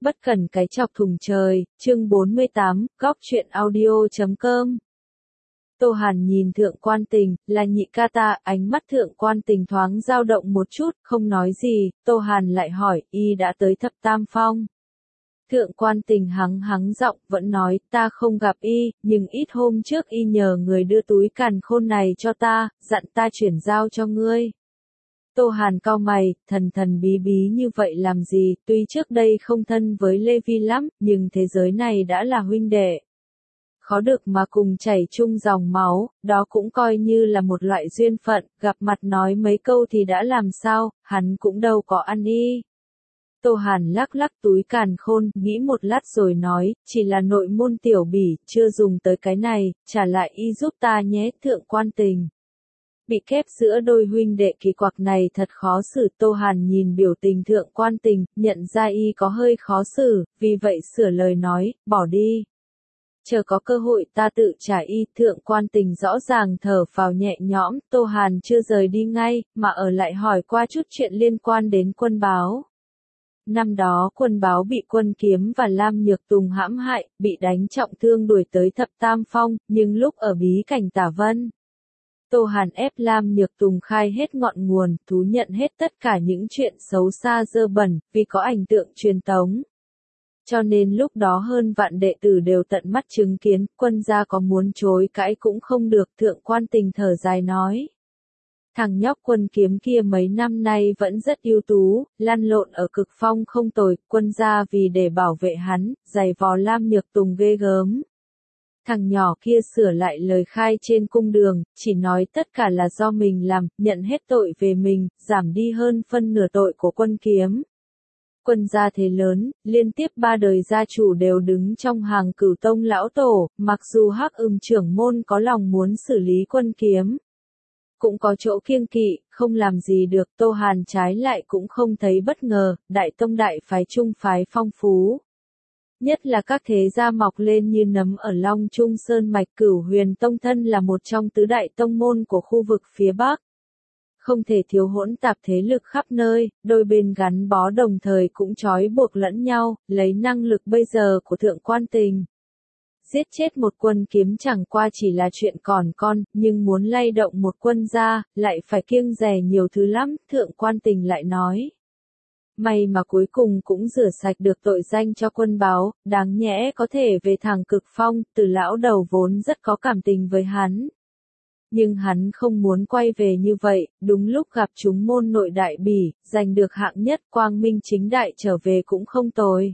Bất cần cái chọc thùng trời, chương 48, góc truyện audio.com. Tô Hàn nhìn Thượng Quan Tình, là nhị ca ta, ánh mắt Thượng Quan Tình thoáng dao động một chút, không nói gì, Tô Hàn lại hỏi, y đã tới Thập Tam Phong. Thượng Quan Tình hắng giọng, vẫn nói, ta không gặp y, nhưng ít hôm trước y nhờ người đưa túi càn khôn này cho ta, dặn ta chuyển giao cho ngươi. Tô Hàn cau mày, thần bí bí như vậy làm gì, tuy trước đây không thân với Lê Vi lắm, nhưng thế giới này đã là huynh đệ. Khó được mà cùng chảy chung dòng máu, đó cũng coi như là một loại duyên phận, gặp mặt nói mấy câu thì đã làm sao, hắn cũng đâu có ăn y. Tô Hàn lắc lắc túi càn khôn, nghĩ một lát rồi nói, chỉ là nội môn tiểu bỉ, chưa dùng tới cái này, trả lại y giúp ta nhé, Thượng Quan Tình. Bị kép giữa đôi huynh đệ kỳ quặc này thật khó xử. Tô Hàn nhìn biểu tình Thượng Quan Tình, nhận ra y có hơi khó xử, vì vậy sửa lời nói, bỏ đi. Chờ có cơ hội ta tự trả y. Thượng Quan Tình rõ ràng thở phào nhẹ nhõm, Tô Hàn chưa rời đi ngay, mà ở lại hỏi qua chút chuyện liên quan đến Quân Báo. Năm đó Quân Báo bị Quân Kiếm và Lam Nhược Tùng hãm hại, bị đánh trọng thương đuổi tới Thập Tam Phong, nhưng lúc ở bí cảnh Tả Vân, Tô Hàn ép Lam Nhược Tùng khai hết ngọn nguồn, thú nhận hết tất cả những chuyện xấu xa dơ bẩn, vì có ảnh tượng truyền tống. Cho nên lúc đó hơn vạn đệ tử đều tận mắt chứng kiến, Quân gia có muốn chối cãi cũng không được. Thượng Quan Tình thở dài nói. Thằng nhóc Quân Kiếm kia mấy năm nay vẫn rất ưu tú, lăn lộn ở cực phong không tồi, Quân gia vì để bảo vệ hắn, giày vò Lam Nhược Tùng ghê gớm. Thằng nhỏ kia sửa lại lời khai trên cung đường, chỉ nói tất cả là do mình làm, nhận hết tội về mình, giảm đi hơn phân nửa tội của Quân Kiếm. Quân gia thế lớn, liên tiếp 3 đời gia chủ đều đứng trong hàng Cửu Tông lão tổ, mặc dù Hắc Ưng trưởng môn có lòng muốn xử lý Quân Kiếm, cũng có chỗ kiêng kỵ, không làm gì được. Tô Hàn trái lại cũng không thấy bất ngờ, đại tông đại phái trung phái phong phú. Nhất là các thế gia mọc lên như nấm ở Long Trung Sơn mạch. Cửu Huyền Tông thân là một trong tứ đại tông môn của khu vực phía Bắc. Không thể thiếu hỗn tạp thế lực khắp nơi, đôi bên gắn bó đồng thời cũng trói buộc lẫn nhau, lấy năng lực bây giờ của Thượng Quan Tình. Giết chết một Quân Kiếm chẳng qua chỉ là chuyện còn con, nhưng muốn lay động một quân gia, lại phải kiêng dè nhiều thứ lắm. Thượng Quan Tình lại nói. May mà cuối cùng cũng rửa sạch được tội danh cho Quân Báo, đáng nhẽ có thể về thẳng cực phong. Từ lão đầu vốn rất có cảm tình với hắn. Nhưng hắn không muốn quay về như vậy, đúng lúc gặp chúng môn nội đại bỉ, giành được hạng nhất, quang minh chính đại trở về cũng không tồi.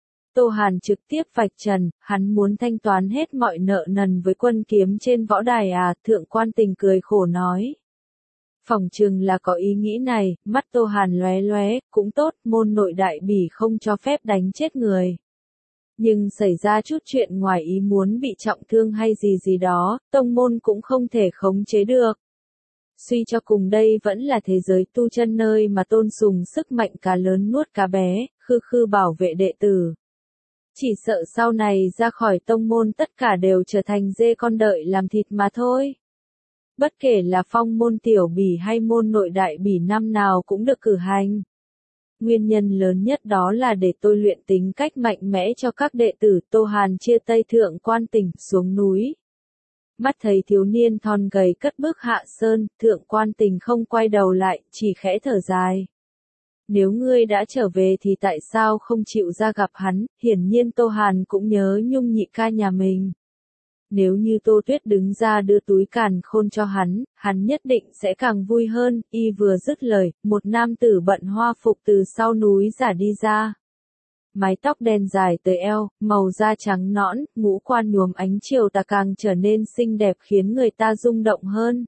Tô Hàn trực tiếp vạch trần, hắn muốn thanh toán hết mọi nợ nần với Quân Kiếm trên võ đài à. Thượng Quan Tình cười khổ nói. Phỏng chừng là có ý nghĩ này, mắt Tô Hàn lóe lóe, cũng tốt, môn nội đại bỉ không cho phép đánh chết người. Nhưng xảy ra chút chuyện ngoài ý muốn bị trọng thương hay gì đó, tông môn cũng không thể khống chế được. Suy cho cùng đây vẫn là thế giới tu chân nơi mà tôn sùng sức mạnh cá lớn nuốt cá bé, khư bảo vệ đệ tử. Chỉ sợ sau này ra khỏi tông môn tất cả đều trở thành dê con đợi làm thịt mà thôi. Bất kể là phong môn tiểu bỉ hay môn nội đại bỉ năm nào cũng được cử hành. Nguyên nhân lớn nhất đó là để tôi luyện tính cách mạnh mẽ cho các đệ tử. Tô Hàn chia tay Thượng Quan Tình, xuống núi. Mắt thấy thiếu niên thon gầy cất bước hạ sơn, Thượng Quan Tình không quay đầu lại, chỉ khẽ thở dài. Nếu ngươi đã trở về thì tại sao không chịu ra gặp hắn? Hiển nhiên Tô Hàn cũng nhớ Nhung nhị ca nhà mình. Nếu như Tô Tuyết đứng ra đưa túi càn khôn cho hắn nhất định sẽ càng vui hơn. Y vừa dứt lời, một nam tử bận hoa phục từ sau núi giả đi ra. Mái tóc đen dài tới eo, màu da trắng nõn, ngũ quan nhuốm ánh chiều tà càng trở nên xinh đẹp khiến người ta rung động hơn.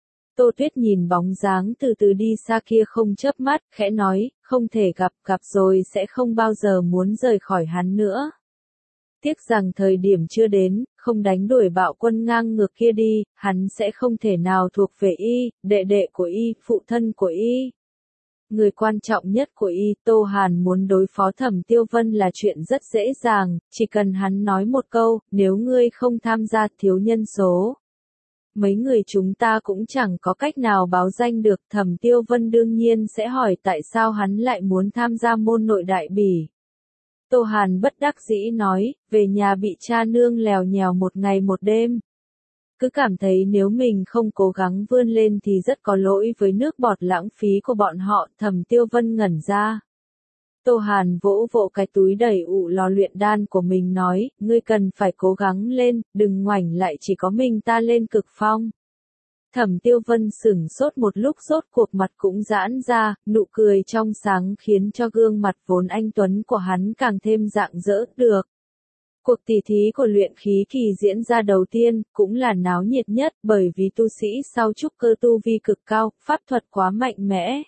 Tô Tuyết nhìn bóng dáng từ từ đi xa kia không chớp mắt, khẽ nói, không thể gặp rồi sẽ không bao giờ muốn rời khỏi hắn nữa. Tiếc rằng thời điểm chưa đến, không đánh đuổi bạo quân ngang ngược kia đi, hắn sẽ không thể nào thuộc về y, đệ đệ của y, phụ thân của y. Người quan trọng nhất của y. Tô Hàn muốn đối phó Thẩm Tiêu Vân là chuyện rất dễ dàng, chỉ cần hắn nói một câu, nếu ngươi không tham gia thiếu nhân số. Mấy người chúng ta cũng chẳng có cách nào báo danh được. Thẩm Tiêu Vân đương nhiên sẽ hỏi tại sao hắn lại muốn tham gia môn nội đại bỉ. Tô Hàn bất đắc dĩ nói, về nhà bị cha nương lèo nhèo một ngày một đêm. Cứ cảm thấy nếu mình không cố gắng vươn lên thì rất có lỗi với nước bọt lãng phí của bọn họ. Thẩm Tiêu Vân ngẩn ra. Tô Hàn vỗ vỗ cái túi đầy ụ lò luyện đan của mình nói, ngươi cần phải cố gắng lên, đừng ngoảnh lại chỉ có mình ta lên cực phong. Thẩm Tiêu Vân sửng sốt một lúc, rốt cuộc mặt cũng giãn ra, nụ cười trong sáng khiến cho gương mặt vốn anh tuấn của hắn càng thêm rạng rỡ được. Cuộc tỉ thí của luyện khí kỳ diễn ra đầu tiên, cũng là náo nhiệt nhất bởi vì tu sĩ sau trúc cơ tu vi cực cao, pháp thuật quá mạnh mẽ.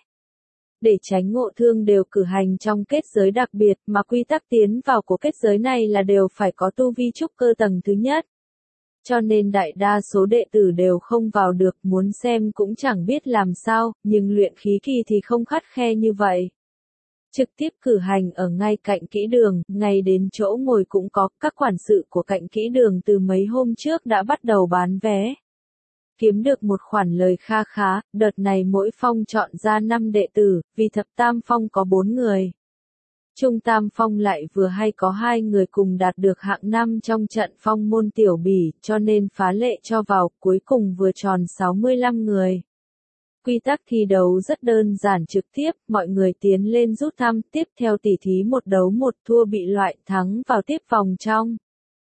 Để tránh ngộ thương đều cử hành trong kết giới đặc biệt mà quy tắc tiến vào của kết giới này là đều phải có tu vi trúc cơ tầng thứ nhất. Cho nên đại đa số đệ tử đều không vào được, muốn xem cũng chẳng biết làm sao, nhưng luyện khí kỳ thì không khắt khe như vậy. Trực tiếp cử hành ở ngay cạnh kỹ đường, ngay đến chỗ ngồi cũng có, các quản sự của cạnh kỹ đường từ mấy hôm trước đã bắt đầu bán vé. Kiếm được một khoản lời kha khá, đợt này mỗi phong chọn ra 5 đệ tử, vì thập tam phong có 4 người. Trung tam phong lại vừa hay có 2 người cùng đạt được hạng 5 trong trận phong môn tiểu bỉ, cho nên phá lệ cho vào, cuối cùng vừa tròn 65 người. Quy tắc thi đấu rất đơn giản trực tiếp, mọi người tiến lên rút thăm, tiếp theo tỉ thí một đấu một, thua bị loại, thắng vào tiếp vòng trong.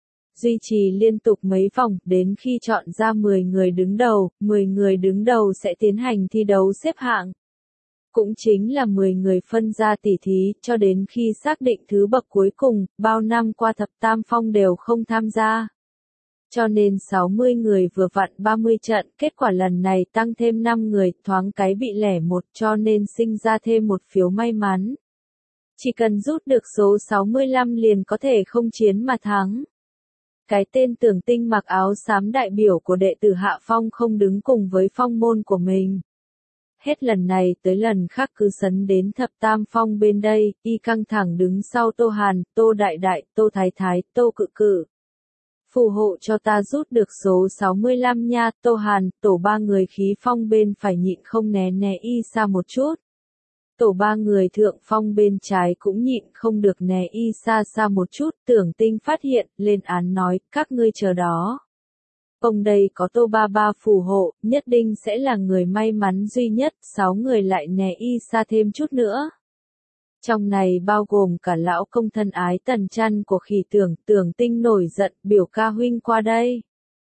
Duy trì liên tục mấy vòng, đến khi chọn ra 10 người đứng đầu, 10 người đứng đầu sẽ tiến hành thi đấu xếp hạng. Cũng chính là 10 người phân ra tỉ thí, cho đến khi xác định thứ bậc cuối cùng, bao năm qua thập tam phong đều không tham gia. Cho nên 60 người vừa vặn 30 trận, kết quả lần này tăng thêm 5 người, thoáng cái bị lẻ một, cho nên sinh ra thêm một phiếu may mắn. Chỉ cần rút được số 65 liền có thể không chiến mà thắng. Cái tên Tưởng Tinh mặc áo xám đại biểu của đệ tử Hạ Phong không đứng cùng với phong môn của mình. Hết lần này tới lần khác cứ sấn đến thập tam phong bên đây, y căng thẳng đứng sau Tô Hàn, Tô Đại Đại, Tô Thái Thái, Tô Cự Cự. Phù hộ cho ta rút được số 65 nha, Tô Hàn, tổ 3 người khí phong bên phải nhịn không né y xa một chút. Tổ 3 người thượng phong bên trái cũng nhịn không được né y xa một chút, Tưởng Tinh phát hiện, lên án nói, các ngươi chờ đó. Ông đây có Tô Ba Ba phù hộ, nhất định sẽ là người may mắn duy nhất, 6 người lại né y xa thêm chút nữa. Trong này bao gồm cả lão công thân ái Tần Chăn của Khỉ Tưởng, Tưởng Tinh nổi giận, biểu ca huynh qua đây.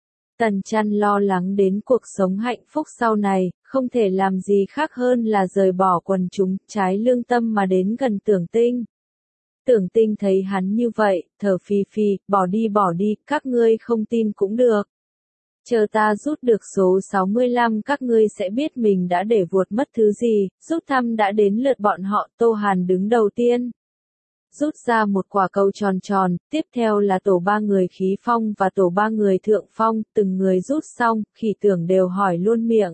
Tần Chăn lo lắng đến cuộc sống hạnh phúc sau này, không thể làm gì khác hơn là rời bỏ quần chúng, trái lương tâm mà đến gần Tưởng Tinh. Tưởng Tinh thấy hắn như vậy, thở phì phì, bỏ đi, các ngươi không tin cũng được. Chờ ta rút được số 65 các ngươi sẽ biết mình đã để vuột mất thứ gì, rút thăm đã đến lượt bọn họ, Tô Hàn đứng đầu tiên. Rút ra một quả cầu tròn tròn, tiếp theo là tổ 3 người khí phong và tổ 3 người thượng phong, từng người rút xong, Khỉ Tưởng đều hỏi luôn miệng.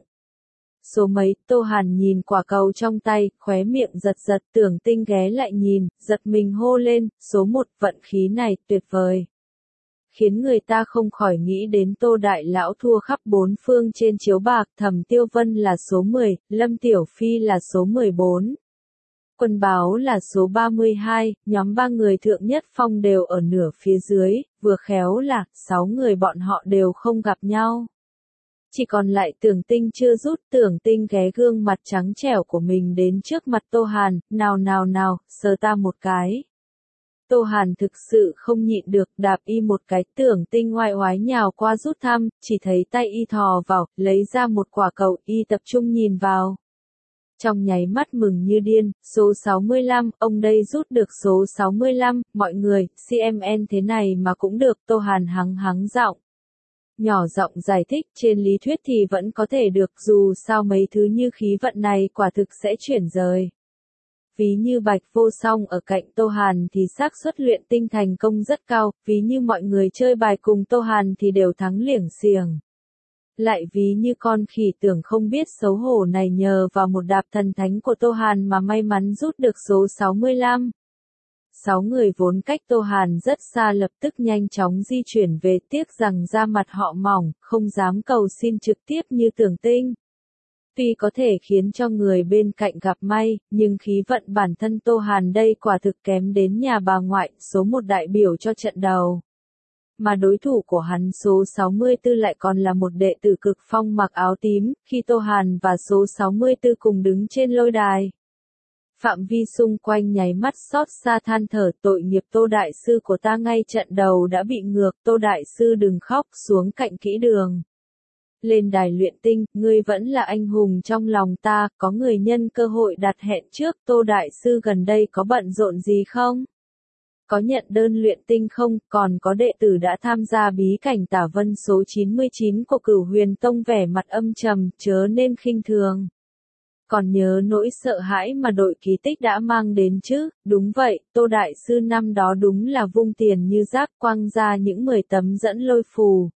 Số mấy, Tô Hàn nhìn quả cầu trong tay, khóe miệng giật, Tưởng Tinh ghé lại nhìn, giật mình hô lên, số 1, vận khí này, tuyệt vời. Khiến người ta không khỏi nghĩ đến Tô Đại Lão thua khắp bốn phương trên chiếu bạc, Thẩm Tiêu Vân là số 10, Lâm Tiểu Phi là số 14. Quân Báo là số 32, nhóm 3 người thượng nhất phong đều ở nửa phía dưới, vừa khéo là, 6 người bọn họ đều không gặp nhau. Chỉ còn lại Tưởng Tinh chưa rút, Tưởng Tinh ghé gương mặt trắng trẻo của mình đến trước mặt Tô Hàn, nào, sờ ta một cái. Tô Hàn thực sự không nhịn được, đạp y một cái, Tưởng Tinh ngoại oái nhào qua rút thăm, chỉ thấy tay y thò vào, lấy ra một quả cầu, y tập trung nhìn vào. Trong nháy mắt mừng như điên, số 65, ông đây rút được số 65, mọi người, CMN thế này mà cũng được, Tô Hàn hắng giọng. Nhỏ giọng giải thích, trên lý thuyết thì vẫn có thể được, dù sao mấy thứ như khí vận này quả thực sẽ chuyển rời. Ví như Bạch Vô Song ở cạnh Tô Hàn thì xác suất luyện tinh thành công rất cao, ví như mọi người chơi bài cùng Tô Hàn thì đều thắng liểng xiềng. Lại ví như con Khỉ Tưởng không biết xấu hổ này nhờ vào một đạp thần thánh của Tô Hàn mà may mắn rút được số 65. 6 người vốn cách Tô Hàn rất xa lập tức nhanh chóng di chuyển về, tiếc rằng da mặt họ mỏng, không dám cầu xin trực tiếp như Tưởng Tinh. Tuy có thể khiến cho người bên cạnh gặp may, nhưng khí vận bản thân Tô Hàn đây quả thực kém đến nhà bà ngoại, số một đại biểu cho trận đầu. Mà đối thủ của hắn số 64 lại còn là một đệ tử cực phong mặc áo tím, khi Tô Hàn và số 64 cùng đứng trên lôi đài. Phạm vi xung quanh nháy mắt xót xa than thở, tội nghiệp Tô đại sư của ta, ngay trận đầu đã bị ngược, Tô đại sư đừng khóc, xuống cạnh kỹ đường. Lên đài luyện tinh, ngươi vẫn là anh hùng trong lòng ta, có người nhân cơ hội đặt hẹn trước, Tô đại sư gần đây có bận rộn gì không? Có nhận đơn luyện tinh không, còn có đệ tử đã tham gia bí cảnh Tả Vân số 99 của Cửu Huyền Tông, vẻ mặt âm trầm, chớ nên khinh thường. Còn nhớ nỗi sợ hãi mà đội kỳ tích đã mang đến chứ? Đúng vậy, Tô đại sư năm đó đúng là vung tiền như rác, quăng ra những 10 tấm dẫn lôi phù.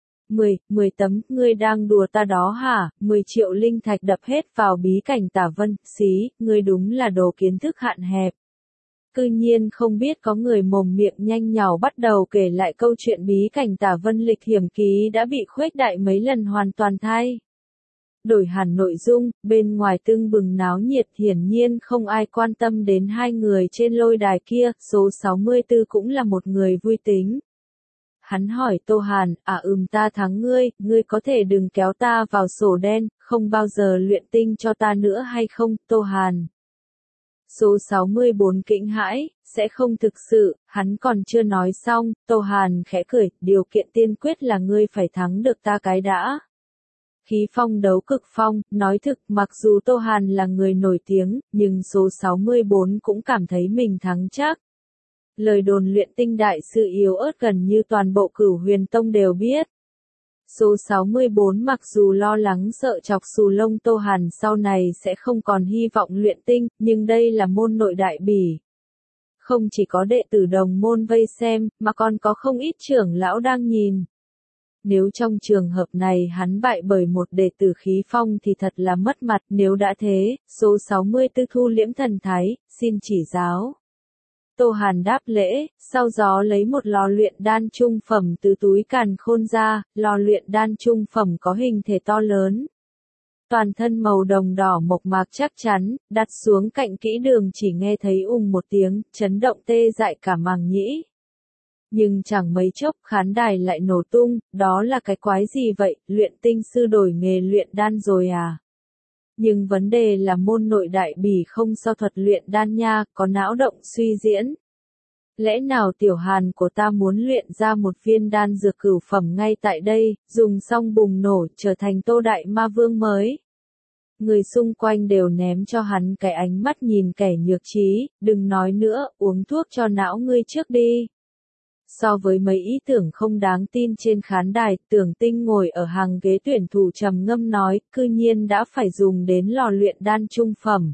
10 tấm, ngươi đang đùa ta đó hả? 10 triệu linh thạch đập hết vào bí cảnh Tả Vân, xí, ngươi đúng là đồ kiến thức hạn hẹp. Cư nhiên không biết có người mồm miệng nhanh nhảu bắt đầu kể lại câu chuyện bí cảnh Tả Vân, lịch hiểm ký đã bị khuếch đại mấy lần hoàn toàn thay. Đổi hẳn nội dung, bên ngoài tưng bừng náo nhiệt, hiển nhiên không ai quan tâm đến hai người trên lôi đài kia, số 64 cũng là một người vui tính. Hắn hỏi Tô Hàn, ta thắng ngươi, ngươi có thể đừng kéo ta vào sổ đen, không bao giờ luyện tinh cho ta nữa hay không, Tô Hàn. Số 64 kinh hãi, sẽ không thực sự, hắn còn chưa nói xong, Tô Hàn khẽ cười, điều kiện tiên quyết là ngươi phải thắng được ta cái đã. Khí phong đấu cực phong, nói thực, mặc dù Tô Hàn là người nổi tiếng, nhưng số 64 cũng cảm thấy mình thắng chắc. Lời đồn luyện tinh đại sư yếu ớt gần như toàn bộ Cửu Huyền Tông đều biết. Số 64 mặc dù lo lắng sợ chọc xù lông Tô Hàn sau này sẽ không còn hy vọng luyện tinh, nhưng đây là môn nội đại bỉ. Không chỉ có đệ tử đồng môn vây xem, mà còn có không ít trưởng lão đang nhìn. Nếu trong trường hợp này hắn bại bởi một đệ tử khí phong thì thật là mất mặt, nếu đã thế, số 64 thu liễm thần thái, xin chỉ giáo. Tô Hàn đáp lễ, sau đó lấy một lò luyện đan trung phẩm từ túi càn khôn ra, lò luyện đan trung phẩm có hình thể to lớn. Toàn thân màu đồng đỏ mộc mạc chắc chắn, đặt xuống cạnh kỹ đường chỉ nghe thấy một tiếng, chấn động tê dại cả màng nhĩ. Nhưng chẳng mấy chốc khán đài lại nổ tung, đó là cái quái gì vậy, luyện tinh sư đổi nghề luyện đan rồi à? Nhưng vấn đề là môn nội đại bỉ không so thuật luyện đan nha, có não động suy diễn. Lẽ nào Tiểu Hàn của ta muốn luyện ra một viên đan dược cửu phẩm ngay tại đây, dùng xong bùng nổ, trở thành Tô Đại Ma Vương mới? Người xung quanh đều ném cho hắn cái ánh mắt nhìn kẻ nhược trí, đừng nói nữa, uống thuốc cho não ngươi trước đi. So với mấy ý tưởng không đáng tin trên khán đài, Tưởng Tinh ngồi ở hàng ghế tuyển thủ trầm ngâm nói, cư nhiên đã phải dùng đến lò luyện đan trung phẩm.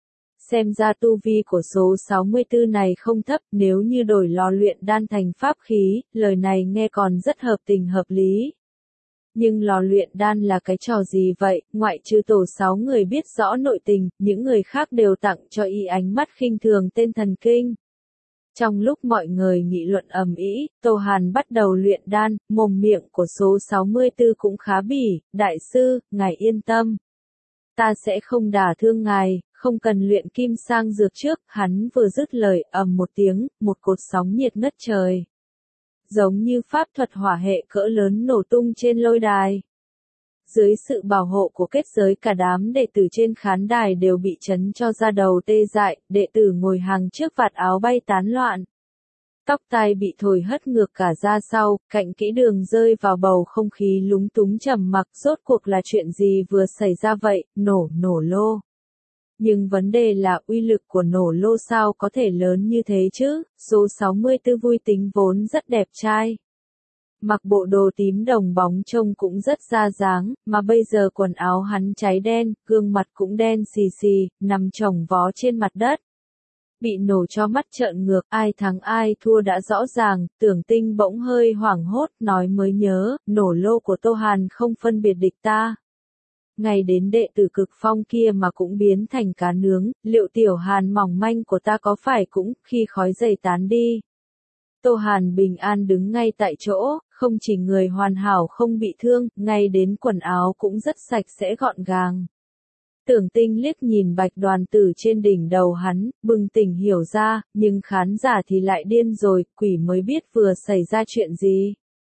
Xem ra tu vi của số 64 này không thấp, nếu như đổi lò luyện đan thành pháp khí, lời này nghe còn rất hợp tình hợp lý. Nhưng lò luyện đan là cái trò gì vậy, ngoại trừ tổ 6 người biết rõ nội tình, những người khác đều tặng cho y ánh mắt khinh thường tên thần kinh. Trong lúc mọi người nghị luận ầm ĩ, Tô Hàn bắt đầu luyện đan, mồm miệng của số 64 cũng khá bỉ, đại sư, ngài yên tâm. Ta sẽ không đả thương ngài, không cần luyện kim sang dược trước, hắn vừa dứt lời, ầm một tiếng, một cột sóng nhiệt ngất trời. Giống như pháp thuật hỏa hệ cỡ lớn nổ tung trên lôi đài. Dưới sự bảo hộ của kết giới cả đám đệ tử trên khán đài đều bị chấn cho ra đầu tê dại, đệ tử ngồi hàng trước vạt áo bay tán loạn. Tóc tai bị thổi hất ngược cả ra sau, cạnh kỹ đường rơi vào bầu không khí lúng túng trầm mặc, rốt cuộc là chuyện gì vừa xảy ra vậy, nổ lô. Nhưng vấn đề là uy lực của nổ lô sao có thể lớn như thế chứ, số 64 vui tính vốn rất đẹp trai. Mặc bộ đồ tím đồng bóng trông cũng rất ra dáng, mà bây giờ quần áo hắn cháy đen, gương mặt cũng đen xì xì, nằm chồng vó trên mặt đất. Bị nổ cho mắt trợn ngược, ai thắng ai thua đã rõ ràng, Tưởng Tinh bỗng hơi hoảng hốt, nói mới nhớ, nổ lô của Tô Hàn không phân biệt địch ta. Ngày đến đệ tử cực phong kia mà cũng biến thành cá nướng, liệu Tiểu Hàn mỏng manh của ta có phải cũng, khi khói dày tán đi. Tô Hàn bình an đứng ngay tại chỗ, không chỉ người hoàn hảo không bị thương, ngay đến quần áo cũng rất sạch sẽ gọn gàng. Tưởng Tinh liếc nhìn Bạch Đoàn Tử trên đỉnh đầu hắn, bừng tỉnh hiểu ra, nhưng khán giả thì lại điên rồi, quỷ mới biết vừa xảy ra chuyện gì.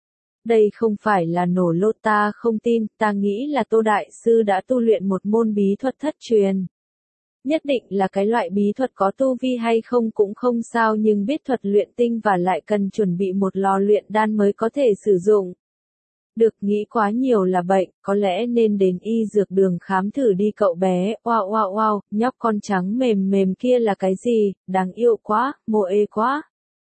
Đây không phải là nổ lô, ta không tin, ta nghĩ là Tô Đại Sư đã tu luyện một môn bí thuật thất truyền. Nhất định là cái loại bí thuật có tu vi hay không cũng không sao, nhưng biết thuật luyện tinh và lại cần chuẩn bị một lò luyện đan mới có thể sử dụng. Được, nghĩ quá nhiều là bệnh, có lẽ nên đến y dược đường khám thử đi cậu bé. Wow wow wow, nhóc con trắng mềm mềm kia là cái gì, đáng yêu quá, mô ê quá.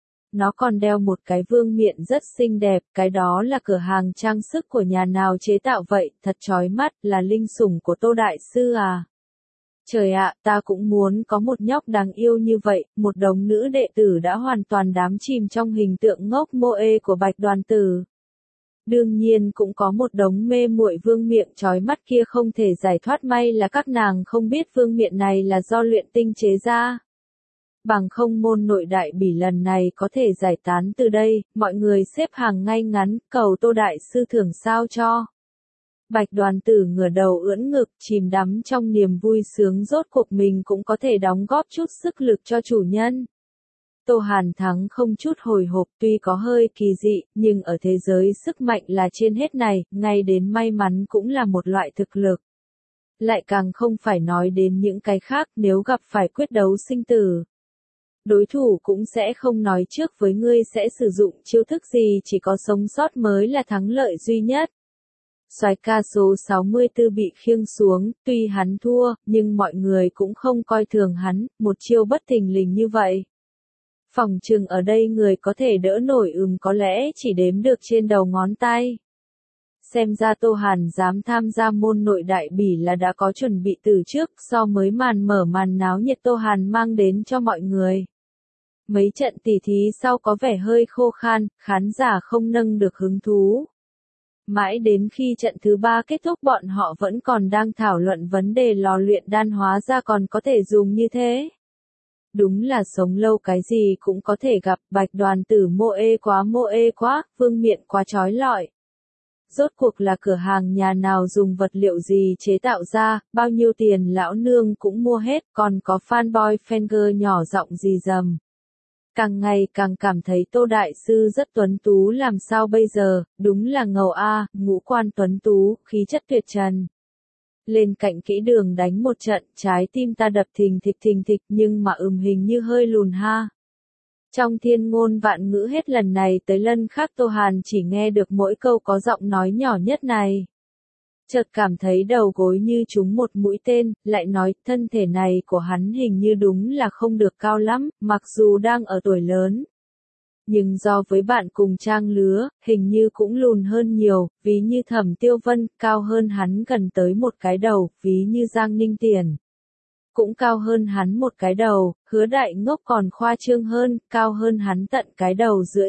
Nó còn đeo một cái vương miện rất xinh đẹp, cái đó là cửa hàng trang sức của nhà nào chế tạo vậy, thật chói mắt, là linh sủng của Tô Đại Sư à. Trời ạ, ta cũng muốn có một nhóc đáng yêu như vậy. Một đống nữ đệ tử đã hoàn toàn đắm chìm trong hình tượng ngốc mô ê của Bạch Đoàn Tử. Đương nhiên cũng có một đống mê muội vương miện chói mắt kia không thể giải thoát, may là các nàng không biết vương miện này là do luyện tinh chế ra. Bằng không môn nội đại bỉ lần này có thể giải tán từ đây, mọi người xếp hàng ngay ngắn, cầu Tô Đại Sư thưởng sao cho. Bạch Đoàn Tử ngửa đầu ưỡn ngực, chìm đắm trong niềm vui sướng, rốt cuộc mình cũng có thể đóng góp chút sức lực cho chủ nhân. Tô Hàn Thắng không chút hồi hộp, tuy có hơi kỳ dị, nhưng ở thế giới sức mạnh là trên hết này, ngay đến may mắn cũng là một loại thực lực. Lại càng không phải nói đến những cái khác, nếu gặp phải quyết đấu sinh tử. Đối thủ cũng sẽ không nói trước với ngươi sẽ sử dụng chiêu thức gì, chỉ có sống sót mới là thắng lợi duy nhất. Soái ca số 64 bị khiêng xuống, tuy hắn thua, nhưng mọi người cũng không coi thường hắn, một chiêu bất thình lình như vậy. Phòng chừng ở đây người có thể đỡ nổi có lẽ chỉ đếm được trên đầu ngón tay. Xem ra Tô Hàn dám tham gia môn nội đại bỉ là đã có chuẩn bị từ trước, so mới màn mở màn náo nhiệt Tô Hàn mang đến cho mọi người. Mấy trận tỉ thí sau có vẻ hơi khô khan, khán giả không nâng được hứng thú. Mãi đến khi trận thứ 3 kết thúc bọn họ vẫn còn đang thảo luận vấn đề lò luyện đan hóa ra còn có thể dùng như thế. Đúng là sống lâu cái gì cũng có thể gặp. Bạch Đoàn Tử mô ê quá, vương miện quá chói lọi. Rốt cuộc là cửa hàng nhà nào dùng vật liệu gì chế tạo ra, bao nhiêu tiền lão nương cũng mua hết, còn có fanboy fanger nhỏ giọng gì dầm. Càng ngày càng cảm thấy Tô Đại Sư rất tuấn tú, làm sao bây giờ, đúng là ngầu a, ngũ quan tuấn tú, khí chất tuyệt trần. Lên cạnh kỹ đường đánh một trận, trái tim ta đập thình thịch nhưng mà hình như hơi lùn ha. Trong thiên ngôn vạn ngữ hết lần này tới lần khác Tô Hàn chỉ nghe được mỗi câu có giọng nói nhỏ nhất này. Chợt cảm thấy đầu gối như trúng một mũi tên, lại nói thân thể này của hắn hình như đúng là không được cao lắm, mặc dù đang ở tuổi lớn. Nhưng do với bạn cùng trang lứa, hình như cũng lùn hơn nhiều, ví như Thẩm Tiêu Vân, cao hơn hắn gần tới một cái đầu, ví như Giang Ninh Tiền. Cũng cao hơn hắn một cái đầu, Hứa Đại Ngốc còn khoa trương hơn, cao hơn hắn tận cái đầu rưỡi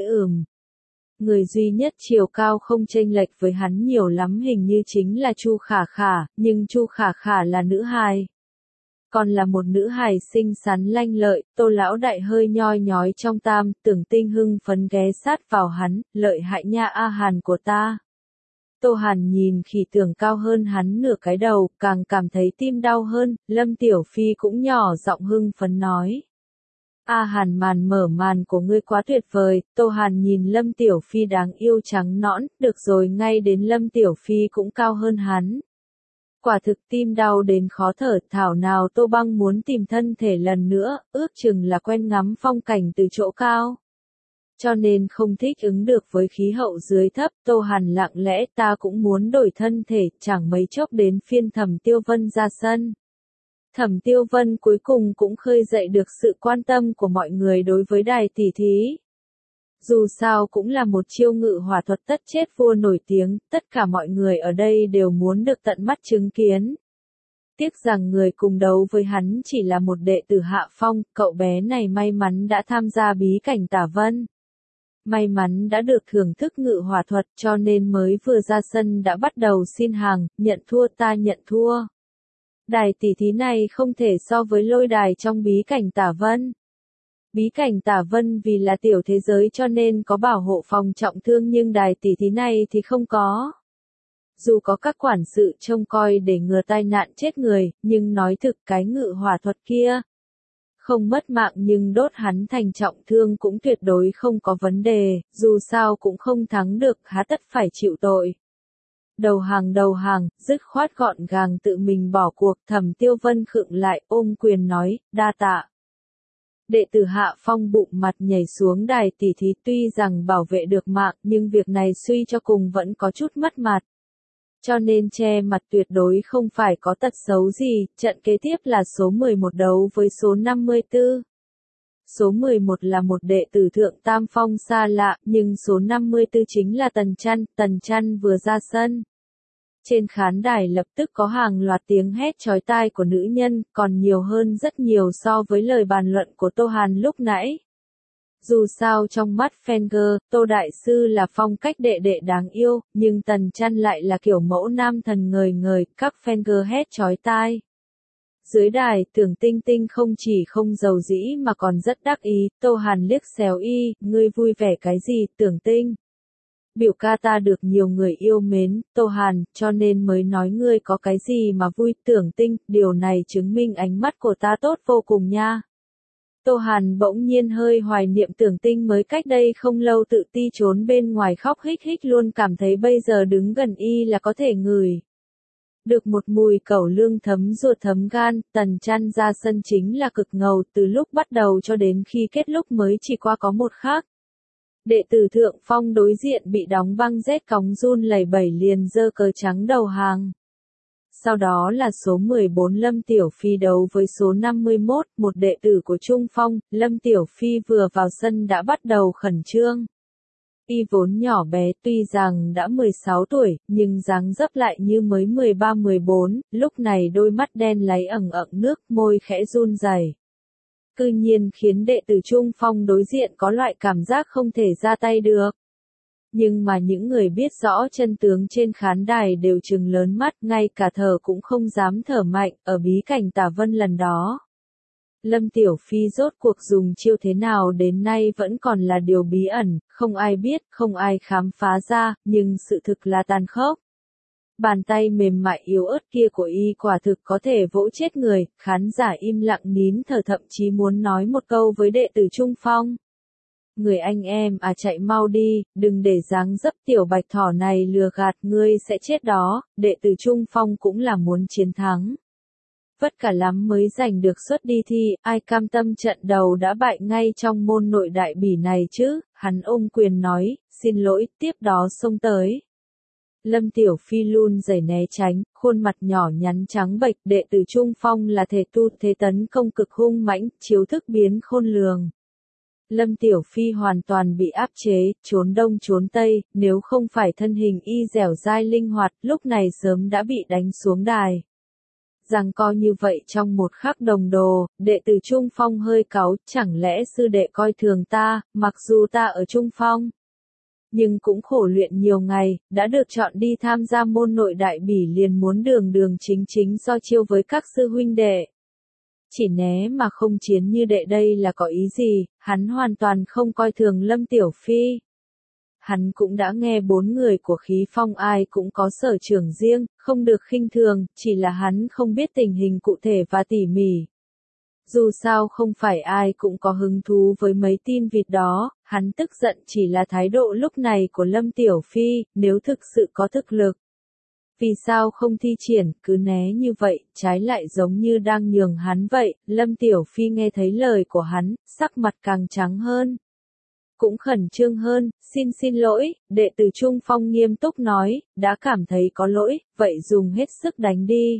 Người duy nhất chiều cao không chênh lệch với hắn nhiều lắm hình như chính là Chu Khả Khả, nhưng Chu Khả Khả là nữ hài. Còn là một nữ hài xinh xắn lanh lợi, Tô lão đại hơi nhoi nhói trong tam, Tưởng Tinh hưng phấn ghé sát vào hắn, lợi hại nha A Hàn của ta. Tô Hàn nhìn khỉ tưởng cao hơn hắn nửa cái đầu, càng cảm thấy tim đau hơn, Lâm Tiểu Phi cũng nhỏ giọng hưng phấn nói. A Hàn mở màn của ngươi quá tuyệt vời. Tô Hàn nhìn Lâm Tiểu Phi đáng yêu trắng nõn, được rồi ngay đến Lâm Tiểu Phi cũng cao hơn hắn. Quả thực tim đau đến khó thở, thảo nào Tô Băng muốn tìm thân thể lần nữa, ước chừng là quen ngắm phong cảnh từ chỗ cao. Cho nên không thích ứng được với khí hậu dưới thấp, Tô Hàn lặng lẽ ta cũng muốn đổi thân thể, chẳng mấy chốc đến phiên Thẩm Tiêu Vân ra sân. Thẩm Tiêu Vân cuối cùng cũng khơi dậy được sự quan tâm của mọi người đối với đài tỷ thí. Dù sao cũng là một chiêu ngự hỏa thuật tất chết vua nổi tiếng, tất cả mọi người ở đây đều muốn được tận mắt chứng kiến. Tiếc rằng người cùng đấu với hắn chỉ là một đệ tử hạ phong, cậu bé này may mắn đã tham gia bí cảnh Tả Vân. May mắn đã được thưởng thức ngự hỏa thuật cho nên mới vừa ra sân đã bắt đầu xin hàng, nhận thua ta nhận thua. Đài tỷ thí này không thể so với lôi đài trong bí cảnh Tả Vân. Bí cảnh Tả Vân vì là tiểu thế giới cho nên có bảo hộ phòng trọng thương nhưng đài tỷ thí này thì không có. dù có các quản sự trông coi để ngừa tai nạn chết người, nhưng nói thực cái ngự hỏa thuật kia. Không mất mạng nhưng đốt hắn thành trọng thương cũng tuyệt đối không có vấn đề, dù sao cũng không thắng được, há tất phải chịu tội. Đầu hàng, dứt khoát gọn gàng tự mình bỏ cuộc. Thẩm Tiêu Vân khựng lại ôm quyền nói, đa tạ. Đệ tử Hạ Phong bụng mặt nhảy xuống đài tỉ thí, tuy rằng bảo vệ được mạng nhưng việc này suy cho cùng vẫn có chút mất mặt. Cho nên che mặt tuyệt đối không phải có tật xấu gì. Trận kế tiếp là số 11 đấu với số 54. Số 11 là một đệ tử Thượng Tam Phong xa lạ, nhưng số 54 chính là Tần Chăn vừa ra sân. Trên khán đài lập tức có hàng loạt tiếng hét chói tai của nữ nhân, còn nhiều hơn rất nhiều so với lời bàn luận của Tô Hàn lúc nãy. Dù sao trong mắt Fenger, Tô Đại Sư là phong cách đệ đệ đáng yêu, nhưng Tần Chăn lại là kiểu mẫu nam thần ngời ngời, các Fenger hét chói tai. Dưới đài, Tưởng Tinh Tinh không chỉ không giàu dĩ mà còn rất đắc ý. Tô Hàn liếc xéo y, ngươi vui vẻ cái gì, Tưởng Tinh? Biểu ca ta được nhiều người yêu mến, Tô Hàn, cho nên mới nói ngươi có cái gì mà vui. Tưởng Tinh, điều này chứng minh ánh mắt của ta tốt vô cùng nha. Tô Hàn bỗng nhiên hơi hoài niệm Tưởng Tinh mới cách đây không lâu tự ti trốn bên ngoài khóc hích hích, luôn cảm thấy bây giờ đứng gần y là có thể ngửi được một mùi cẩu lương thấm ruột thấm gan. Tần Chăn ra sân chính là cực ngầu, từ lúc bắt đầu cho đến khi kết lúc mới chỉ qua có một khác. Đệ tử Thượng Phong đối diện bị đóng băng rét cóng run lẩy bẩy liền giơ cờ trắng đầu hàng. Sau đó là số 14 Lâm Tiểu Phi đấu với số 51, một đệ tử của Trung Phong. Lâm Tiểu Phi vừa vào sân đã bắt đầu khẩn trương. Y vốn nhỏ bé, tuy rằng đã 16 tuổi, nhưng dáng dấp lại như mới 13-14, lúc này đôi mắt đen láy ẩn ẩn nước, môi khẽ run rẩy. Cư nhiên khiến đệ tử Trung Phong đối diện có loại cảm giác không thể ra tay được. Nhưng mà những người biết rõ chân tướng trên khán đài đều trừng lớn mắt, ngay cả thở cũng không dám thở mạnh. Ở bí cảnh Tả Vân lần đó, Lâm Tiểu Phi rốt cuộc dùng chiêu thế nào đến nay vẫn còn là điều bí ẩn, không ai biết, không ai khám phá ra, nhưng sự thực là tàn khốc. Bàn tay mềm mại yếu ớt kia của y quả thực có thể vỗ chết người. Khán giả im lặng nín thở, thậm chí muốn nói một câu với đệ tử Trung Phong. Người anh em à, chạy mau đi, đừng để dáng dấp tiểu bạch thỏ này lừa gạt ngươi sẽ chết đó. Đệ tử Trung Phong cũng là muốn chiến thắng. Vất cả lắm mới giành được suất đi thi, ai cam tâm trận đầu đã bại ngay trong môn nội đại bỉ này chứ. Hắn ôm quyền nói, xin lỗi, tiếp đó xông tới. Lâm Tiểu Phi luôn giày né tránh, khuôn mặt nhỏ nhắn trắng bệch. Đệ tử Trung Phong là thể tu thế tấn công cực hung mãnh, chiếu thức biến khôn lường. Lâm Tiểu Phi hoàn toàn bị áp chế, trốn đông trốn tây, nếu không phải thân hình y dẻo dai linh hoạt, lúc này sớm đã bị đánh xuống đài. Giằng co như vậy trong một khắc đồng đồ, đệ tử Trung Phong hơi cáu, chẳng lẽ sư đệ coi thường ta, mặc dù ta ở Trung Phong. Nhưng cũng khổ luyện nhiều ngày, đã được chọn đi tham gia môn nội đại bỉ liền muốn đường chính so chiêu với các sư huynh đệ. Chỉ né mà không chiến như đệ đây là có ý gì, hắn hoàn toàn không coi thường Lâm Tiểu Phi. Hắn cũng đã nghe 4 người của khí phong ai cũng có sở trường riêng, không được khinh thường, chỉ là hắn không biết tình hình cụ thể và tỉ mỉ. Dù sao không phải ai cũng có hứng thú với mấy tin vịt đó, hắn tức giận chỉ là thái độ lúc này của Lâm Tiểu Phi, nếu thực sự có thực lực. Vì sao không thi triển, cứ né như vậy, trái lại giống như đang nhường hắn vậy. Lâm Tiểu Phi nghe thấy lời của hắn, sắc mặt càng trắng hơn. Cũng khẩn trương hơn, xin lỗi, đệ tử Trung Phong nghiêm túc nói, đã cảm thấy có lỗi, vậy dùng hết sức đánh đi.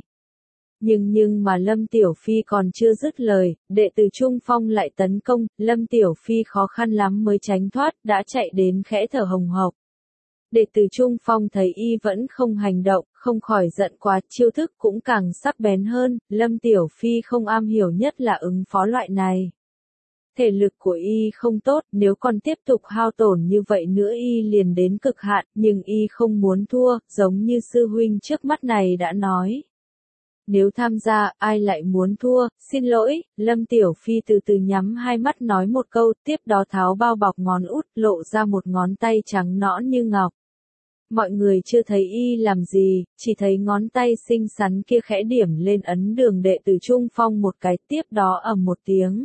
Nhưng mà Lâm Tiểu Phi còn chưa dứt lời, đệ tử Trung Phong lại tấn công, Lâm Tiểu Phi khó khăn lắm mới tránh thoát, đã chạy đến khẽ thở hồng hộc. Đệ tử Trung Phong thấy y vẫn không hành động, không khỏi giận quá, chiêu thức cũng càng sắc bén hơn. Lâm Tiểu Phi không am hiểu nhất là ứng phó loại này. Thể lực của y không tốt, nếu còn tiếp tục hao tổn như vậy nữa y liền đến cực hạn, nhưng y không muốn thua, giống như sư huynh trước mắt này đã nói. Nếu tham gia, ai lại muốn thua, xin lỗi. Lâm Tiểu Phi từ từ nhắm hai mắt nói một câu, tiếp đó tháo bao bọc ngón út, lộ ra một ngón tay trắng nõn như ngọc. Mọi người chưa thấy y làm gì, chỉ thấy ngón tay xinh xắn kia khẽ điểm lên ấn đường đệ tử Trung Phong một cái, tiếp đó ầm một tiếng.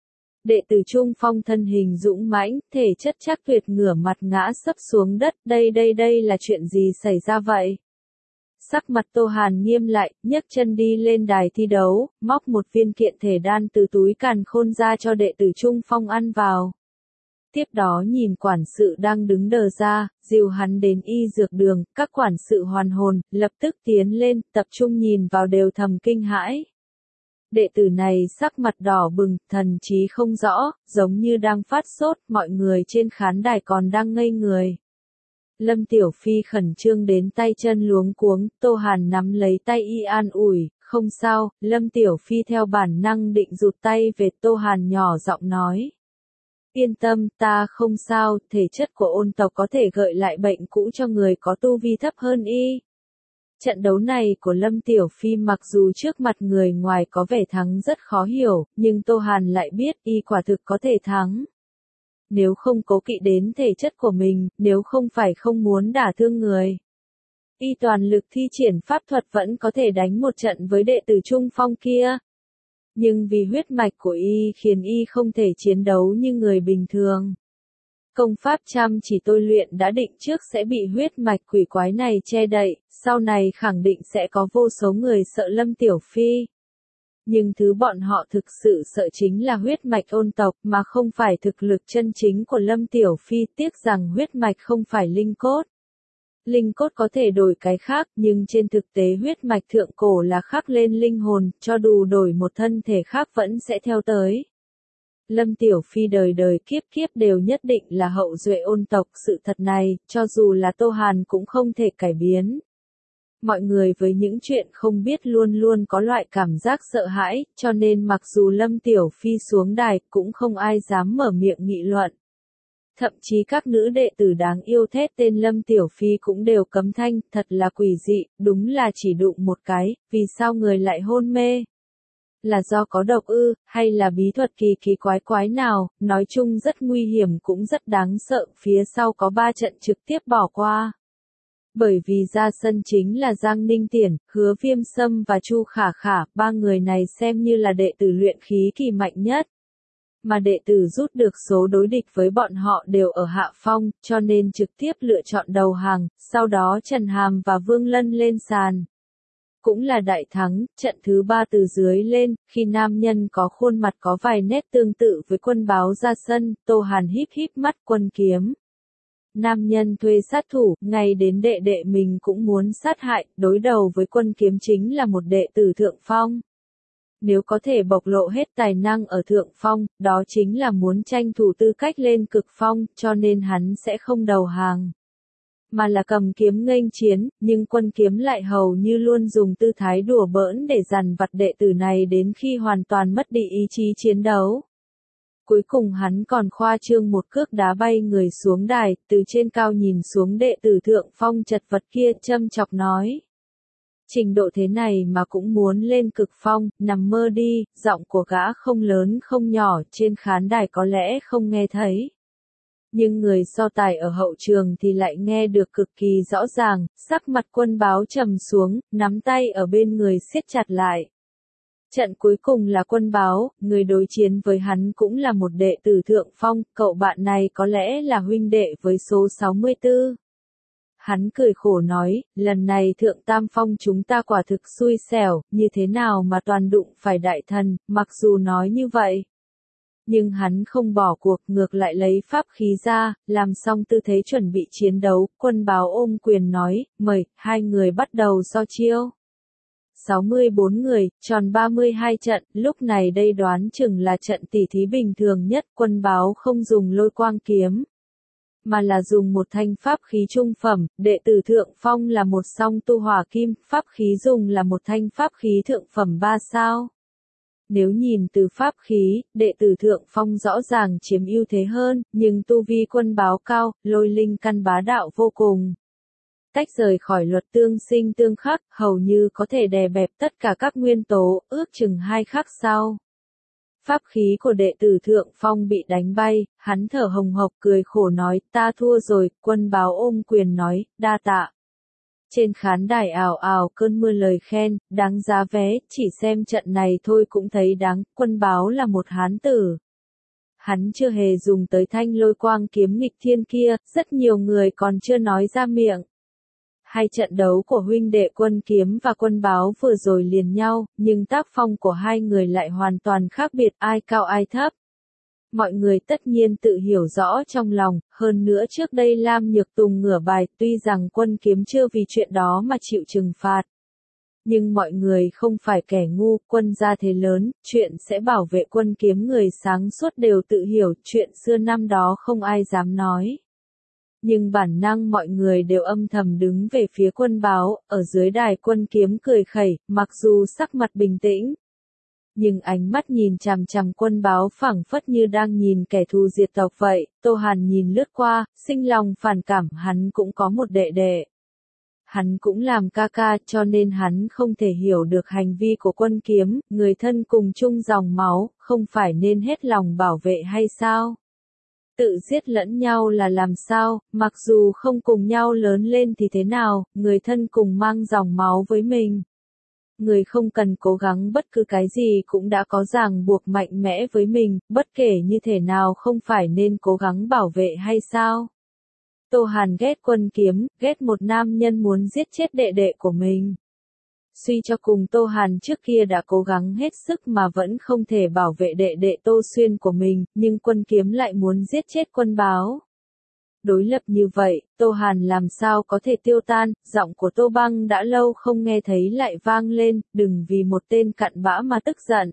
Đệ tử Trung Phong thân hình dũng mãnh, thể chất chắc tuyệt, ngửa mặt ngã sấp xuống đất. Đây là chuyện gì xảy ra vậy? Sắc mặt Tô Hàn nghiêm lại, nhấc chân đi lên đài thi đấu, móc một viên kiện thể đan từ túi càn khôn ra cho đệ tử Trung Phong ăn vào. Tiếp đó nhìn quản sự đang đứng đờ ra, dìu hắn đến y dược đường, các quản sự hoàn hồn, lập tức tiến lên, tập trung nhìn vào đều thầm kinh hãi. Đệ tử này sắc mặt đỏ bừng, thần trí không rõ, giống như đang phát sốt, mọi người trên khán đài còn đang ngây người. Lâm Tiểu Phi khẩn trương đến tay chân luống cuống, Tô Hàn nắm lấy tay y an ủi, không sao. Lâm Tiểu Phi theo bản năng định rụt tay về, Tô Hàn nhỏ giọng nói. Yên tâm, ta không sao, thể chất của ôn tộc có thể gợi lại bệnh cũ cho người có tu vi thấp hơn y. Trận đấu này của Lâm Tiểu Phi mặc dù trước mặt người ngoài có vẻ thắng rất khó hiểu, nhưng Tô Hàn lại biết y quả thực có thể thắng. Nếu không cố kỵ đến thể chất của mình, nếu không phải không muốn đả thương người, y toàn lực thi triển pháp thuật vẫn có thể đánh một trận với đệ tử Trung Phong kia. Nhưng vì huyết mạch của y khiến y không thể chiến đấu như người bình thường. Công pháp chăm chỉ tôi luyện đã định trước sẽ bị huyết mạch quỷ quái này che đậy, sau này khẳng định sẽ có vô số người sợ Lâm Tiểu Phi. Nhưng thứ bọn họ thực sự sợ chính là huyết mạch ôn tộc mà không phải thực lực chân chính của Lâm Tiểu Phi, tiếc rằng huyết mạch không phải linh cốt. Linh cốt có thể đổi cái khác, nhưng trên thực tế huyết mạch thượng cổ là khắc lên linh hồn, cho dù đổi một thân thể khác vẫn sẽ theo tới. Lâm Tiểu Phi đời đời kiếp kiếp đều nhất định là hậu duệ ôn tộc, sự thật này, cho dù là Tô Hàn cũng không thể cải biến. Mọi người với những chuyện không biết luôn luôn có loại cảm giác sợ hãi, cho nên mặc dù Lâm Tiểu Phi xuống đài cũng không ai dám mở miệng nghị luận. Thậm chí các nữ đệ tử đáng yêu thét tên Lâm Tiểu Phi cũng đều cấm thanh, thật là quỷ dị, đúng là chỉ đụng một cái, vì sao người lại hôn mê? Là do có độc ư, hay là bí thuật kỳ quái nào, nói chung rất nguy hiểm cũng rất đáng sợ, phía sau có 3 trận trực tiếp bỏ qua. Bởi vì ra sân chính là Giang Ninh Tiển, Hứa Viêm Sâm và Chu Khả Khả, 3 người này xem như là đệ tử luyện khí kỳ mạnh nhất. Mà đệ tử rút được số đối địch với bọn họ đều ở hạ phong, cho nên trực tiếp lựa chọn đầu hàng, sau đó Trần Hàm và Vương Lân lên sàn. Cũng là đại thắng, trận thứ 3 từ dưới lên, khi nam nhân có khuôn mặt có vài nét tương tự với Quân Báo ra sân, Tô Hàn híp híp mắt. Quân Kiếm. Nam nhân thuê sát thủ, ngay đến đệ đệ mình cũng muốn sát hại, đối đầu với Quân Kiếm chính là một đệ tử thượng phong. Nếu có thể bộc lộ hết tài năng ở thượng phong, đó chính là muốn tranh thủ tư cách lên cực phong, cho nên hắn sẽ không đầu hàng. Mà là cầm kiếm nghênh chiến, nhưng Quân Kiếm lại hầu như luôn dùng tư thái đùa bỡn để dằn vặt đệ tử này đến khi hoàn toàn mất đi ý chí chiến đấu. Cuối cùng hắn còn khoa trương một cước đá bay người xuống đài, từ trên cao nhìn xuống đệ tử thượng phong chật vật kia, châm chọc nói. Trình độ thế này mà cũng muốn lên cực phong, nằm mơ đi. Giọng của gã không lớn không nhỏ, trên khán đài có lẽ không nghe thấy. Nhưng người so tài ở hậu trường thì lại nghe được cực kỳ rõ ràng, sắc mặt Quân Báo trầm xuống, nắm tay ở bên người siết chặt lại. Trận cuối cùng là Quân Báo, người đối chiến với hắn cũng là một đệ tử thượng phong, cậu bạn này có lẽ là huynh đệ với số 64. Hắn cười khổ nói, lần này thượng tam phong chúng ta quả thực xui xẻo, như thế nào mà toàn đụng phải đại thần, mặc dù nói như vậy. Nhưng hắn không bỏ cuộc, ngược lại lấy pháp khí ra, làm xong tư thế chuẩn bị chiến đấu, Quân Báo ôm quyền nói, mời, 2 người bắt đầu so chiêu. 64 người, tròn 32 trận, lúc này đây đoán chừng là trận tỉ thí bình thường nhất. Quân Báo không dùng lôi quang kiếm, mà là dùng một thanh pháp khí trung phẩm, đệ tử thượng phong là một song tu hỏa kim, pháp khí dùng là một thanh pháp khí thượng phẩm 3 sao. Nếu nhìn từ pháp khí, đệ tử thượng phong rõ ràng chiếm ưu thế hơn, nhưng tu vi Quân Báo cao, lôi linh căn bá đạo vô cùng. Tách rời khỏi luật tương sinh tương khắc, hầu như có thể đè bẹp tất cả các nguyên tố, ước chừng 2 khắc sau. Pháp khí của đệ tử Thượng Phong bị đánh bay, hắn thở hồng hộc cười khổ nói, ta thua rồi, Quân Báo ôm quyền nói, đa tạ. Trên khán đài ào ào cơn mưa lời khen, đáng giá vé, chỉ xem trận này thôi cũng thấy đáng, Quân Báo là một hán tử. Hắn chưa hề dùng tới thanh lôi quang kiếm nghịch thiên kia, rất nhiều người còn chưa nói ra miệng. Hai trận đấu của huynh đệ Quân Kiếm và Quân Báo vừa rồi liền nhau, nhưng tác phong của hai người lại hoàn toàn khác biệt, ai cao ai thấp. Mọi người tất nhiên tự hiểu rõ trong lòng, hơn nữa trước đây Lam Nhược Tùng ngửa bài, tuy rằng Quân Kiếm chưa vì chuyện đó mà chịu trừng phạt. Nhưng mọi người không phải kẻ ngu, Quân gia thế lớn, chuyện sẽ bảo vệ Quân Kiếm người sáng suốt đều tự hiểu, chuyện xưa năm đó không ai dám nói. Nhưng bản năng mọi người đều âm thầm đứng về phía Quân Báo, ở dưới đài Quân Kiếm cười khẩy, mặc dù sắc mặt bình tĩnh. Nhưng ánh mắt nhìn chằm chằm Quân Báo phảng phất như đang nhìn kẻ thù diệt tộc vậy, Tô Hàn nhìn lướt qua, sinh lòng phản cảm, hắn cũng có một đệ đệ. Hắn cũng làm ca ca cho nên hắn không thể hiểu được hành vi của Quân Kiếm, người thân cùng chung dòng máu, không phải nên hết lòng bảo vệ hay sao? Tự giết lẫn nhau là làm sao, mặc dù không cùng nhau lớn lên thì thế nào, người thân cùng mang dòng máu với mình. Người không cần cố gắng bất cứ cái gì cũng đã có ràng buộc mạnh mẽ với mình, bất kể như thế nào không phải nên cố gắng bảo vệ hay sao? Tô Hàn ghét Quân Kiếm, ghét một nam nhân muốn giết chết đệ đệ của mình. Suy cho cùng Tô Hàn trước kia đã cố gắng hết sức mà vẫn không thể bảo vệ đệ đệ Tô Xuyên của mình, nhưng Quân Kiếm lại muốn giết chết Quân Báo. Đối lập như vậy, Tô Hàn làm sao có thể tiêu tan, giọng của Tô Băng đã lâu không nghe thấy lại vang lên, đừng vì một tên cặn bã mà tức giận.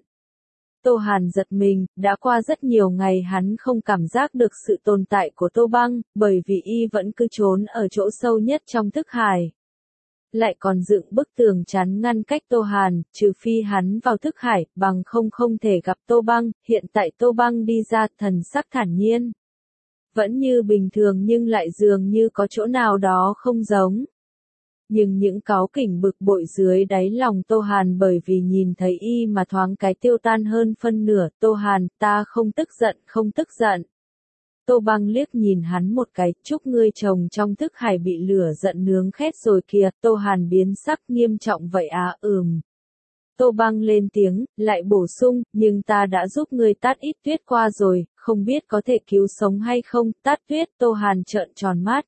Tô Hàn giật mình, đã qua rất nhiều ngày hắn không cảm giác được sự tồn tại của Tô Băng, bởi vì y vẫn cứ trốn ở chỗ sâu nhất trong thức hải. Lại còn dựng bức tường chắn ngăn cách Tô Hàn, trừ phi hắn vào thức hải, bằng không thể gặp Tô Băng, hiện tại Tô Băng đi ra thần sắc thản nhiên. Vẫn như bình thường nhưng lại dường như có chỗ nào đó không giống. Nhưng những cáu kỉnh bực bội dưới đáy lòng Tô Hàn bởi vì nhìn thấy y mà thoáng cái tiêu tan hơn phân nửa, Tô Hàn, ta không tức giận, không tức giận. Tô Băng liếc nhìn hắn một cái, chúc ngươi chồng trong thức hải bị lửa giận nướng khét rồi kìa, Tô Hàn biến sắc nghiêm trọng vậy à, Tô Băng lên tiếng, lại bổ sung, nhưng ta đã giúp ngươi tát ít tuyết qua rồi, không biết có thể cứu sống hay không, tát tuyết, Tô Hàn trợn tròn mắt.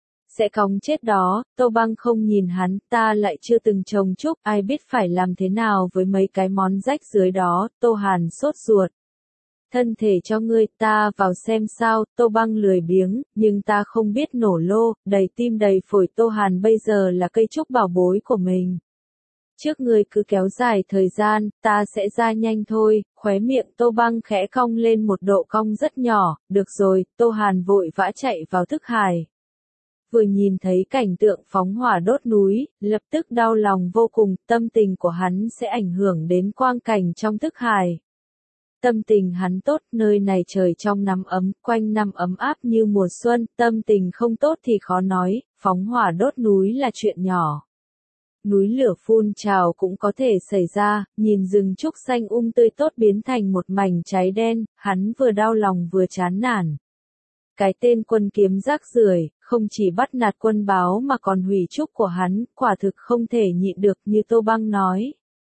Sẽ cóng chết đó, Tô Băng không nhìn hắn, ta lại chưa từng trồng trúc, ai biết phải làm thế nào với mấy cái món rách dưới đó, Tô Hàn sốt ruột. Thân thể cho ngươi, ta vào xem sao, Tô Băng lười biếng, nhưng ta không biết nổ lô, đầy tim đầy phổi Tô Hàn bây giờ là cây trúc bảo bối của mình. Trước ngươi cứ kéo dài thời gian, ta sẽ ra nhanh thôi, khóe miệng Tô Băng khẽ cong lên một độ cong rất nhỏ, được rồi, Tô Hàn vội vã chạy vào thức hải. Vừa nhìn thấy cảnh tượng phóng hỏa đốt núi, lập tức đau lòng vô cùng, tâm tình của hắn sẽ ảnh hưởng đến quang cảnh trong thức hải. Tâm tình hắn tốt, nơi này trời trong nắng ấm, quanh năm ấm áp như mùa xuân, tâm tình không tốt thì khó nói, phóng hỏa đốt núi là chuyện nhỏ. Núi lửa phun trào cũng có thể xảy ra, nhìn rừng trúc xanh tươi tốt biến thành một mảnh cháy đen, hắn vừa đau lòng vừa chán nản. Cái tên Quân Kiếm rác rưởi, không chỉ bắt nạt Quân Báo mà còn hủy trúc của hắn, quả thực không thể nhịn được như Tô Băng nói.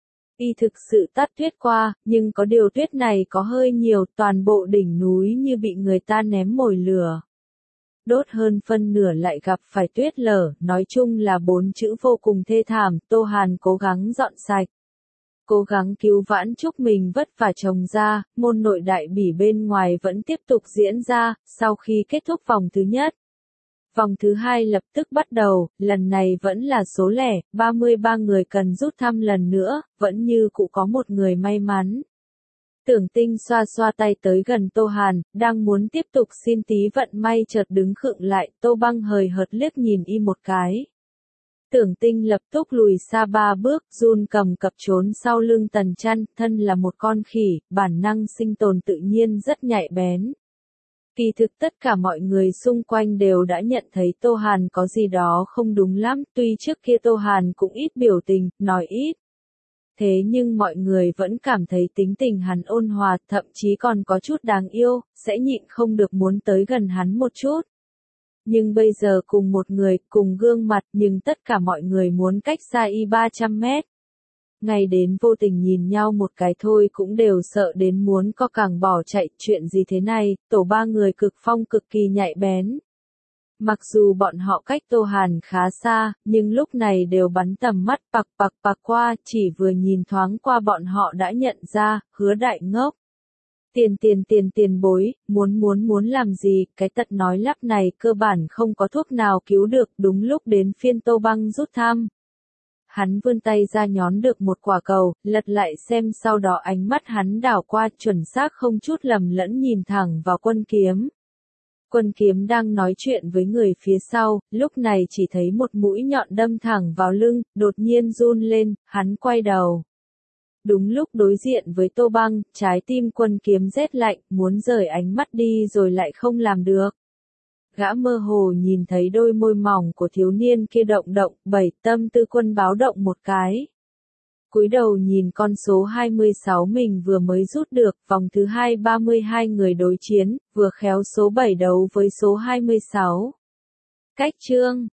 Y thực sự tát tuyết qua, nhưng có điều tuyết này có hơi nhiều, toàn bộ đỉnh núi như bị người ta ném mồi lửa. Đốt hơn phân nửa lại gặp phải tuyết lở, nói chung là 4 chữ vô cùng thê thảm, Tô Hàn cố gắng dọn sạch. Cố gắng cứu vãn trúc mình vất vả trồng ra, môn nội đại bỉ bên ngoài vẫn tiếp tục diễn ra, sau khi kết thúc vòng thứ nhất. Vòng thứ hai lập tức bắt đầu, lần này vẫn là số lẻ, 33 người cần rút thăm lần nữa, vẫn như cụ có một người may mắn. Tưởng Tinh xoa xoa tay tới gần Tô Hàn, đang muốn tiếp tục xin tí vận may chợt đứng khựng lại, Tô Băng hời hợt liếc nhìn y một cái. Tưởng Tinh lập tức lùi xa 3 bước, run cầm cập trốn sau lưng Tần Chăn, thân là một con khỉ, bản năng sinh tồn tự nhiên rất nhạy bén. Kỳ thực tất cả mọi người xung quanh đều đã nhận thấy Tô Hàn có gì đó không đúng lắm, tuy trước kia Tô Hàn cũng ít biểu tình, nói ít. Thế nhưng mọi người vẫn cảm thấy tính tình hắn ôn hòa, thậm chí còn có chút đáng yêu, sẽ nhịn không được muốn tới gần hắn một chút. Nhưng bây giờ cùng một người, cùng gương mặt, nhưng tất cả mọi người muốn cách xa y 300 mét. Ngay đến vô tình nhìn nhau một cái thôi cũng đều sợ đến muốn co cẳng bỏ chạy, chuyện gì thế này, tổ ba người cực phong cực kỳ nhạy bén. Mặc dù bọn họ cách Tô Hàn khá xa, nhưng lúc này đều bắn tầm mắt bạc qua, chỉ vừa nhìn thoáng qua bọn họ đã nhận ra, Hứa Đại ngốc. Tiền bối, muốn làm gì, cái tật nói lắp này cơ bản không có thuốc nào cứu được, đúng lúc đến phiên Tô Băng rút thăm. Hắn vươn tay ra nhón được một quả cầu, lật lại xem sau đó ánh mắt hắn đảo qua chuẩn xác không chút lầm lẫn nhìn thẳng vào Quân Kiếm. Quân Kiếm đang nói chuyện với người phía sau, lúc này chỉ thấy một mũi nhọn đâm thẳng vào lưng, đột nhiên run lên, hắn quay đầu. Đúng lúc đối diện với Tô Băng, trái tim Quân Kiếm rét lạnh, muốn rời ánh mắt đi rồi lại không làm được. Gã mơ hồ nhìn thấy đôi môi mỏng của thiếu niên kia động động, tâm tư Quân báo động một cái. Cúi đầu nhìn con số 26 mình vừa mới rút được, vòng thứ 2 32 người đối chiến, vừa khéo số 7 đấu với số 26. Cách chương